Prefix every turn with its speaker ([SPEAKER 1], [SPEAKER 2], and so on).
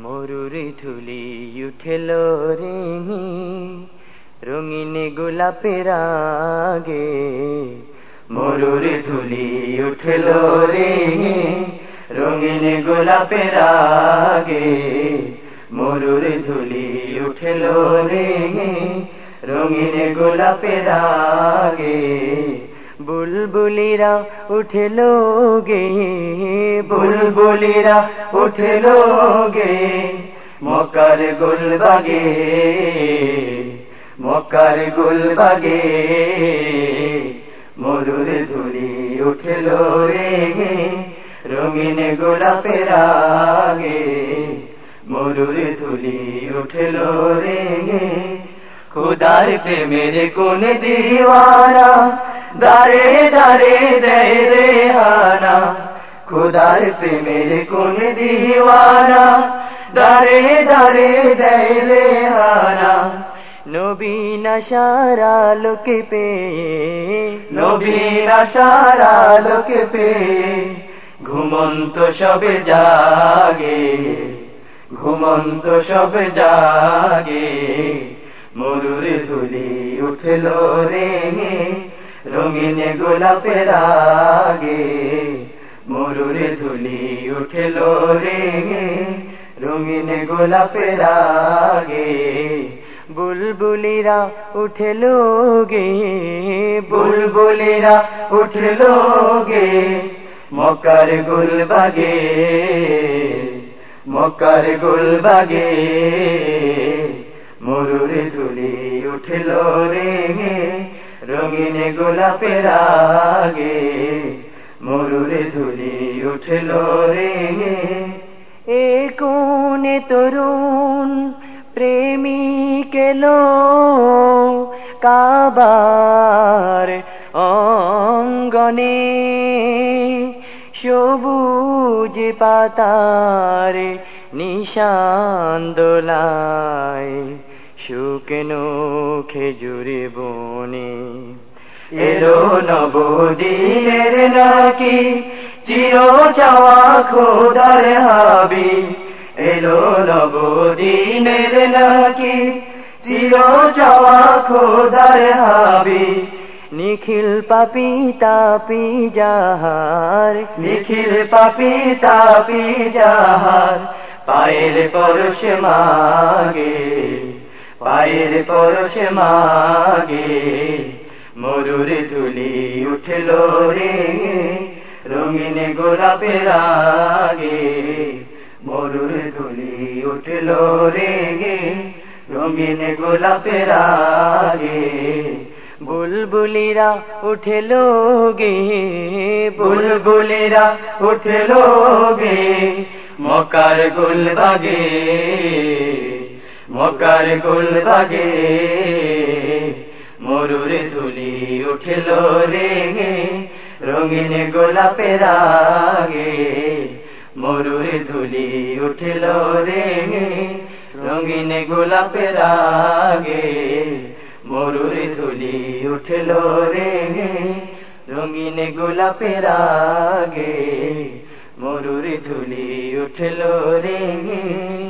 [SPEAKER 1] মরুর ধুলি উঠেল রে রঙিন গোলাপের আগে, মরুর ধুলি উঠেল রে রঙিন গোলাপের আগে, মরুর ধুলি উঠেল রে রঙিন গোলাপের আগে। বুলবুলিরা উঠেল গে, বুলবুলিরা উঠেল গে মকার গুলবাগে, মকার গুলবাগে। মরুর ধুলি উঠেল রে রঙিন গোলাপের আগে, মরুর ধুলি উঠেল রে খুদার প্রেমের কোন দিওয়ানা দারে দারে দেয় রে হানা, খুদার প্রেমের কোন দিওয়ানা দারে দারে দেয় রে হানা। নবীন সারা লোকে পেয়ে, নবীন সারা লোকে পেয়ে ঘুমন্ত সবে জাগে, ঘুমন্ত সবে জাগে। মরুর ধুলি উঠেল রে রঙিন গোলাপের আগে, মরুর ধুলি উঠেল রে রঙিন গোলাপের আগে। বুলবুলিরা উঠেল গে, বুলবুলিরা উঠেল গে মকার গুলবাগে, মকার গুলবাগে। মরুর ধুলি উঠেল রে রঙিন গোলাপের আগে, মরুর ধুলি উঠেল রে। এ কোনে তরুণ প্রেমিক এলো কাবার অঙ্গনে, সবুজ পাতার নিশান দোলায় শুকনো খেজুর বনে। এলো নবদিনের নাকি চির চাওয়া খোদার হাবি, এলো নবদিনের নাকি চির চাওয়া খোদার হাবি। নিখিল পাপি তাপি যাহার, নিখিল পাপি তাপি যাহার পায়ের পরশ মাগে, পায়ের পরশ মাগে। মরুর ধুলি উঠেল রে রঙিন গোলাপের আগে, মরুর ধুলি উঠেল রে রঙিন গোলাপের আগে। বুলবুলিরা উঠেল গে, বুলবুলিরা উঠেল গে মকার গুলবাগে, মকার গুলবাগে। মরুর ধুলি উঠেল রে রঙিন গোলাপের আগে, মরুর ধুলি উঠেল রে রঙিন গোলাপের আগে, মরুর ধুলি উঠেল রে রঙিন গোলাপের আগে, মরুর ধুলি উঠেল রে।